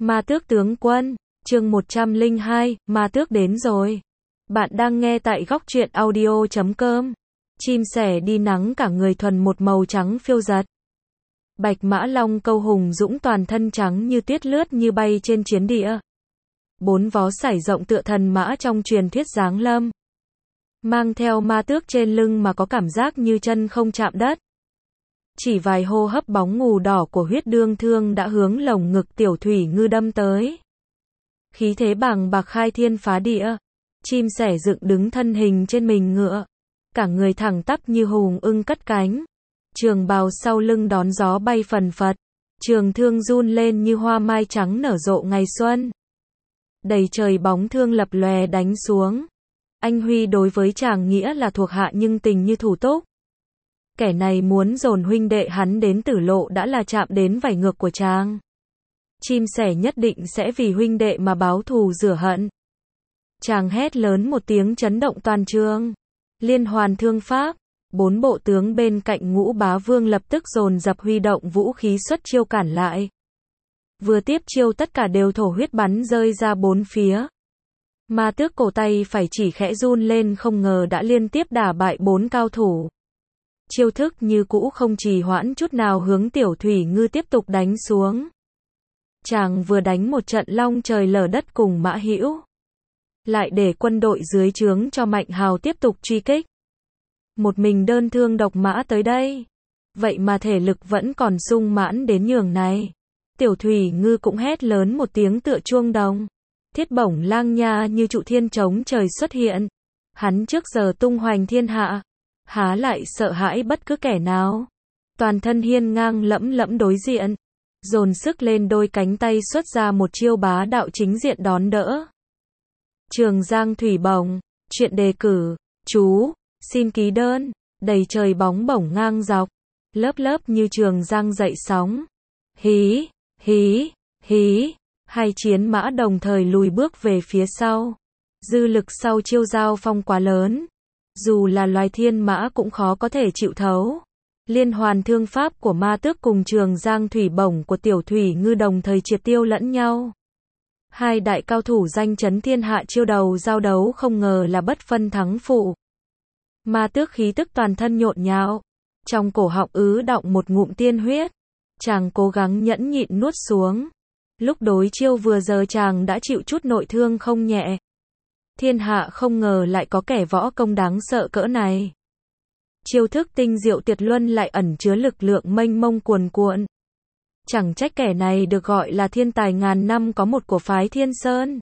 Ma Tước tướng quân, chương 102, Ma Tước đến rồi. Bạn đang nghe tại góc truyện audio.com. Chim sẻ đi nắng cả người thuần một màu trắng phiêu dật. Bạch mã long câu hùng dũng toàn thân trắng như tuyết lướt như bay trên chiến địa. Bốn vó sải rộng tựa thần mã trong truyền thuyết giáng lâm. Mang theo ma tước trên lưng mà có cảm giác như chân không chạm đất. Chỉ vài hô hấp bóng ngù đỏ của huyết đương thương đã hướng lồng ngực tiểu thủy ngư đâm tới. Khí thế bàng bạc khai thiên phá địa. Chim sẻ dựng đứng thân hình trên mình ngựa. Cả người thẳng tắp như hùng ưng cất cánh. Trường bào sau lưng đón gió bay phần phật. Trường thương run lên như hoa mai trắng nở rộ ngày xuân. Đầy trời bóng thương lập lòe đánh xuống. Anh Huy đối với chàng nghĩa là thuộc hạ nhưng tình như thủ túc. Kẻ này muốn dồn huynh đệ hắn đến tử lộ đã là chạm đến vảy ngược của chàng. Chim sẻ nhất định sẽ vì huynh đệ mà báo thù rửa hận. Chàng hét lớn một tiếng chấn động toàn trường. Liên hoàn thương pháp. Bốn bộ tướng bên cạnh Ngũ Bá Vương lập tức dồn dập huy động vũ khí xuất chiêu cản lại. Vừa tiếp chiêu tất cả đều thổ huyết bắn rơi ra bốn phía. Ma tước cổ tay phải chỉ khẽ run lên không ngờ đã liên tiếp đả bại bốn cao thủ. Chiêu thức như cũ không trì hoãn chút nào hướng tiểu thủy ngư tiếp tục đánh xuống. Chàng vừa đánh một trận long trời lở đất cùng Mã Hữu. Lại để quân đội dưới trướng cho Mạnh Hào tiếp tục truy kích. Một mình đơn thương độc mã tới đây. Vậy mà thể lực vẫn còn sung mãn đến nhường này. Tiểu thủy ngư cũng hét lớn một tiếng tựa chuông đồng. Thiết bổng lang nha như trụ thiên chống trời xuất hiện. Hắn trước giờ tung hoành thiên hạ. Há lại sợ hãi bất cứ kẻ nào. Toàn thân hiên ngang lẫm lẫm đối diện. Dồn sức lên đôi cánh tay xuất ra một chiêu bá đạo chính diện đón đỡ. Trường Giang thủy bổng. Chuyện đề cử. Chú. Xin ký đơn. Đầy trời bóng bổng ngang dọc. Lớp lớp như trường giang dậy sóng. Hí. Hí. Hí. Hai chiến mã đồng thời lùi bước về phía sau. Dư lực sau chiêu giao phong quá lớn. Dù là loài thiên mã cũng khó có thể chịu thấu. Liên hoàn thương pháp của ma tước cùng trường giang thủy bổng của tiểu thủy ngư đồng thời triệt tiêu lẫn nhau. Hai đại cao thủ danh chấn thiên hạ chiêu đầu giao đấu không ngờ là bất phân thắng phụ. Ma tước khí tức toàn thân nhộn nhạo. Trong cổ họng ứ đọng một ngụm tiên huyết. Chàng cố gắng nhẫn nhịn nuốt xuống. Lúc đối chiêu vừa giờ chàng đã chịu chút nội thương không nhẹ. Thiên hạ không ngờ lại có kẻ võ công đáng sợ cỡ này. Chiêu thức tinh diệu tuyệt luân lại ẩn chứa lực lượng mênh mông cuồn cuộn. Chẳng trách kẻ này được gọi là thiên tài ngàn năm có một của phái Thiên Sơn.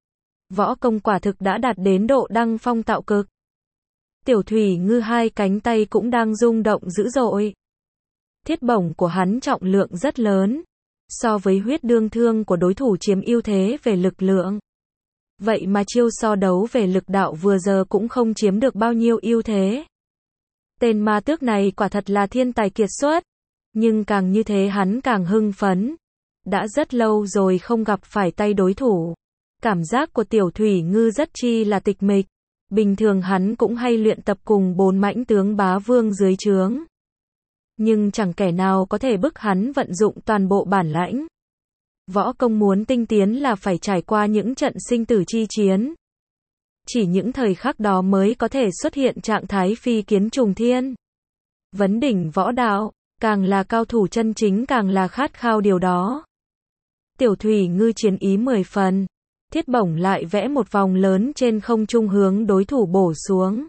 Võ công quả thực đã đạt đến độ đăng phong tạo cực. Tiểu thủy ngư hai cánh tay cũng đang rung động dữ dội. Thiết bổng của hắn trọng lượng rất lớn. So với huyết đương thương của đối thủ chiếm ưu thế về lực lượng. Vậy mà chiêu so đấu về lực đạo vừa giờ cũng không chiếm được bao nhiêu ưu thế. Tên ma tước này quả thật là thiên tài kiệt xuất. Nhưng càng như thế hắn càng hưng phấn. Đã rất lâu rồi không gặp phải tay đối thủ. Cảm giác của tiểu thủy ngư rất chi là tịch mịch. Bình thường hắn cũng hay luyện tập cùng bốn mãnh tướng bá vương dưới trướng. Nhưng chẳng kẻ nào có thể bức hắn vận dụng toàn bộ bản lãnh. Võ công muốn tinh tiến là phải trải qua những trận sinh tử chi chiến. Chỉ những thời khắc đó mới có thể xuất hiện trạng thái phi kiến trùng thiên. Vấn đỉnh võ đạo, càng là cao thủ chân chính càng là khát khao điều đó. Tiểu thủy ngư chiến ý 10 phần. Thiết bổng lại vẽ một vòng lớn trên không trung hướng đối thủ bổ xuống.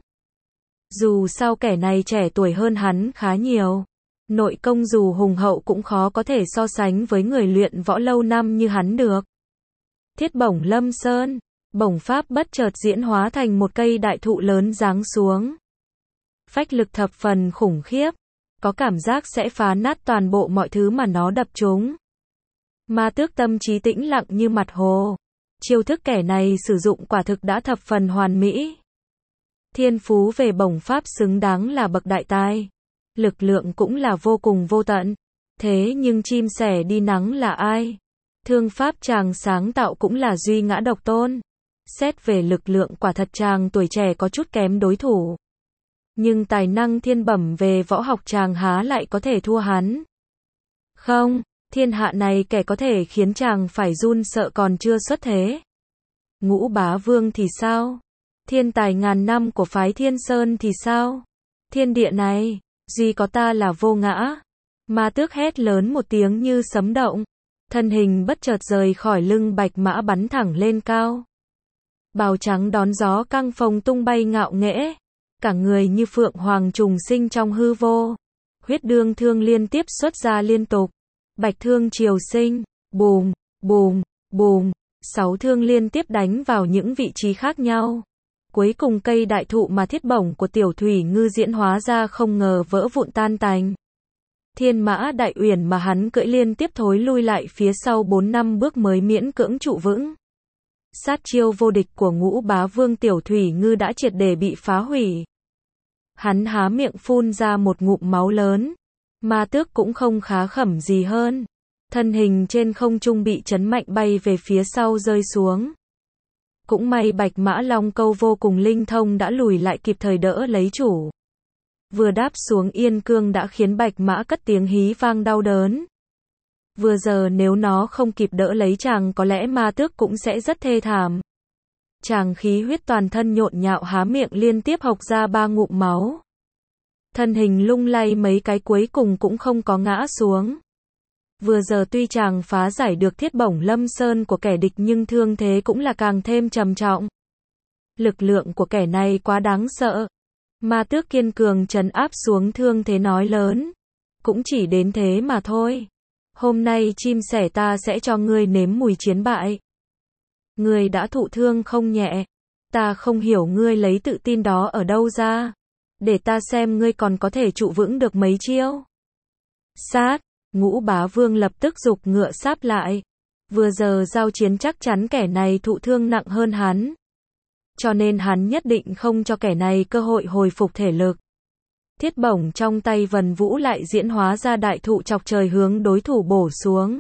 Dù sao kẻ này trẻ tuổi hơn hắn khá nhiều. Nội công dù hùng hậu cũng khó có thể so sánh với người luyện võ lâu năm như hắn được. Thiết bổng lâm sơn. Bổng pháp bất chợt diễn hóa thành một cây đại thụ lớn giáng xuống. Phách lực thập phần khủng khiếp. Có cảm giác sẽ phá nát toàn bộ mọi thứ mà nó đập trúng. Ma tước tâm trí tĩnh lặng như mặt hồ. Chiêu thức kẻ này sử dụng quả thực đã thập phần hoàn mỹ. Thiên phú về bổng pháp xứng đáng là bậc đại tài. Lực lượng cũng là vô cùng vô tận. Thế nhưng chim sẻ đi nắng là ai? Thương pháp chàng sáng tạo cũng là duy ngã độc tôn. Xét về lực lượng quả thật chàng tuổi trẻ có chút kém đối thủ. Nhưng tài năng thiên bẩm về võ học chàng há lại có thể thua hắn. Không, Thiên hạ này kẻ có thể khiến chàng phải run sợ còn chưa xuất thế. Ngũ Bá Vương thì sao? Thiên tài ngàn năm của phái Thiên Sơn thì sao? Thiên địa này, duy có ta là vô ngã. Ma Tước hét lớn một tiếng như sấm động. Thân hình bất chợt rời khỏi lưng bạch mã bắn thẳng lên cao. Bào trắng đón gió căng phồng tung bay ngạo nghễ. Cả người như phượng hoàng trùng sinh trong hư vô. Huyết đương thương liên tiếp xuất ra liên tục. Bạch thương triều sinh, bùm, bùm, bùm. 6 thương liên tiếp đánh vào những vị trí khác nhau. Cuối cùng cây đại thụ mà thiết bổng của Tiểu Thủy Ngư diễn hóa ra không ngờ vỡ vụn tan tành. Thiên mã đại uyển mà hắn cưỡi liên tiếp thối lui lại phía sau 4 năm bước mới miễn cưỡng trụ vững. Sát chiêu vô địch của Ngũ Bá Vương Tiểu Thủy Ngư đã triệt để bị phá hủy. Hắn há miệng phun ra một ngụm máu lớn. Ma Tước cũng không khá khẩm gì hơn. Thân hình trên không trung bị chấn mạnh bay về phía sau rơi xuống. Cũng may Bạch Mã Long Câu vô cùng linh thông đã lùi lại kịp thời đỡ lấy chủ. Vừa đáp xuống yên cương đã khiến Bạch Mã cất tiếng hí vang đau đớn. Vừa giờ nếu nó không kịp đỡ lấy chàng có lẽ Ma Tước cũng sẽ rất thê thảm. Chàng khí huyết toàn thân nhộn nhạo há miệng liên tiếp hộc ra 3 ngụm máu. Thân hình lung lay mấy cái cuối cùng cũng không có ngã xuống. Vừa giờ tuy chàng phá giải được thiết bổng lâm sơn của kẻ địch nhưng thương thế cũng là càng thêm trầm trọng. Lực lượng của kẻ này quá đáng sợ. Ma Tước kiên cường trấn áp xuống thương thế nói lớn. Cũng chỉ đến thế mà thôi. Hôm nay chim sẻ ta sẽ cho ngươi nếm mùi chiến bại. Ngươi đã thụ thương không nhẹ. Ta không hiểu ngươi lấy tự tin đó ở đâu ra. Để ta xem ngươi còn có thể trụ vững được mấy chiêu. Sát. Ngũ Bá Vương lập tức giục ngựa sáp lại. Vừa giờ giao chiến chắc chắn kẻ này thụ thương nặng hơn hắn. Cho nên hắn nhất định không cho kẻ này cơ hội hồi phục thể lực. Thiết bổng trong tay Vân Vũ lại diễn hóa ra đại thụ chọc trời hướng đối thủ bổ xuống.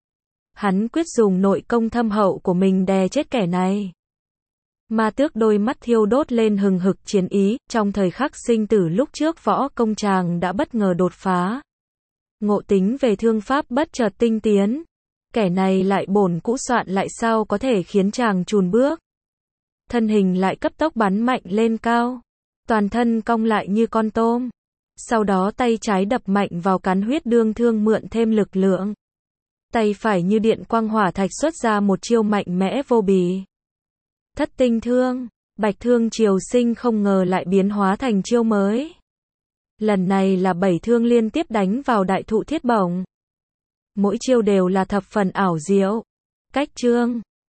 Hắn quyết dùng nội công thâm hậu của mình đè chết kẻ này. Ma Tước đôi mắt thiêu đốt lên hừng hực chiến ý, trong thời khắc sinh tử lúc trước võ công chàng đã bất ngờ đột phá. Ngộ tính về thương pháp bất chợt tinh tiến. Kẻ này lại bổn cũ soạn lại sao có thể khiến chàng chùn bước. Thân hình lại cấp tốc bắn mạnh lên cao. Toàn thân cong lại như con tôm. Sau đó tay trái đập mạnh vào cán huyết đương thương mượn thêm lực lượng. Tay phải như điện quang hỏa thạch xuất ra một chiêu mạnh mẽ vô bì. Thất tinh thương, bạch thương triều sinh không ngờ lại biến hóa thành chiêu mới. Lần này là 7 thương liên tiếp đánh vào đại thụ thiết bổng. Mỗi chiêu đều là thập phần ảo diệu. Cách chương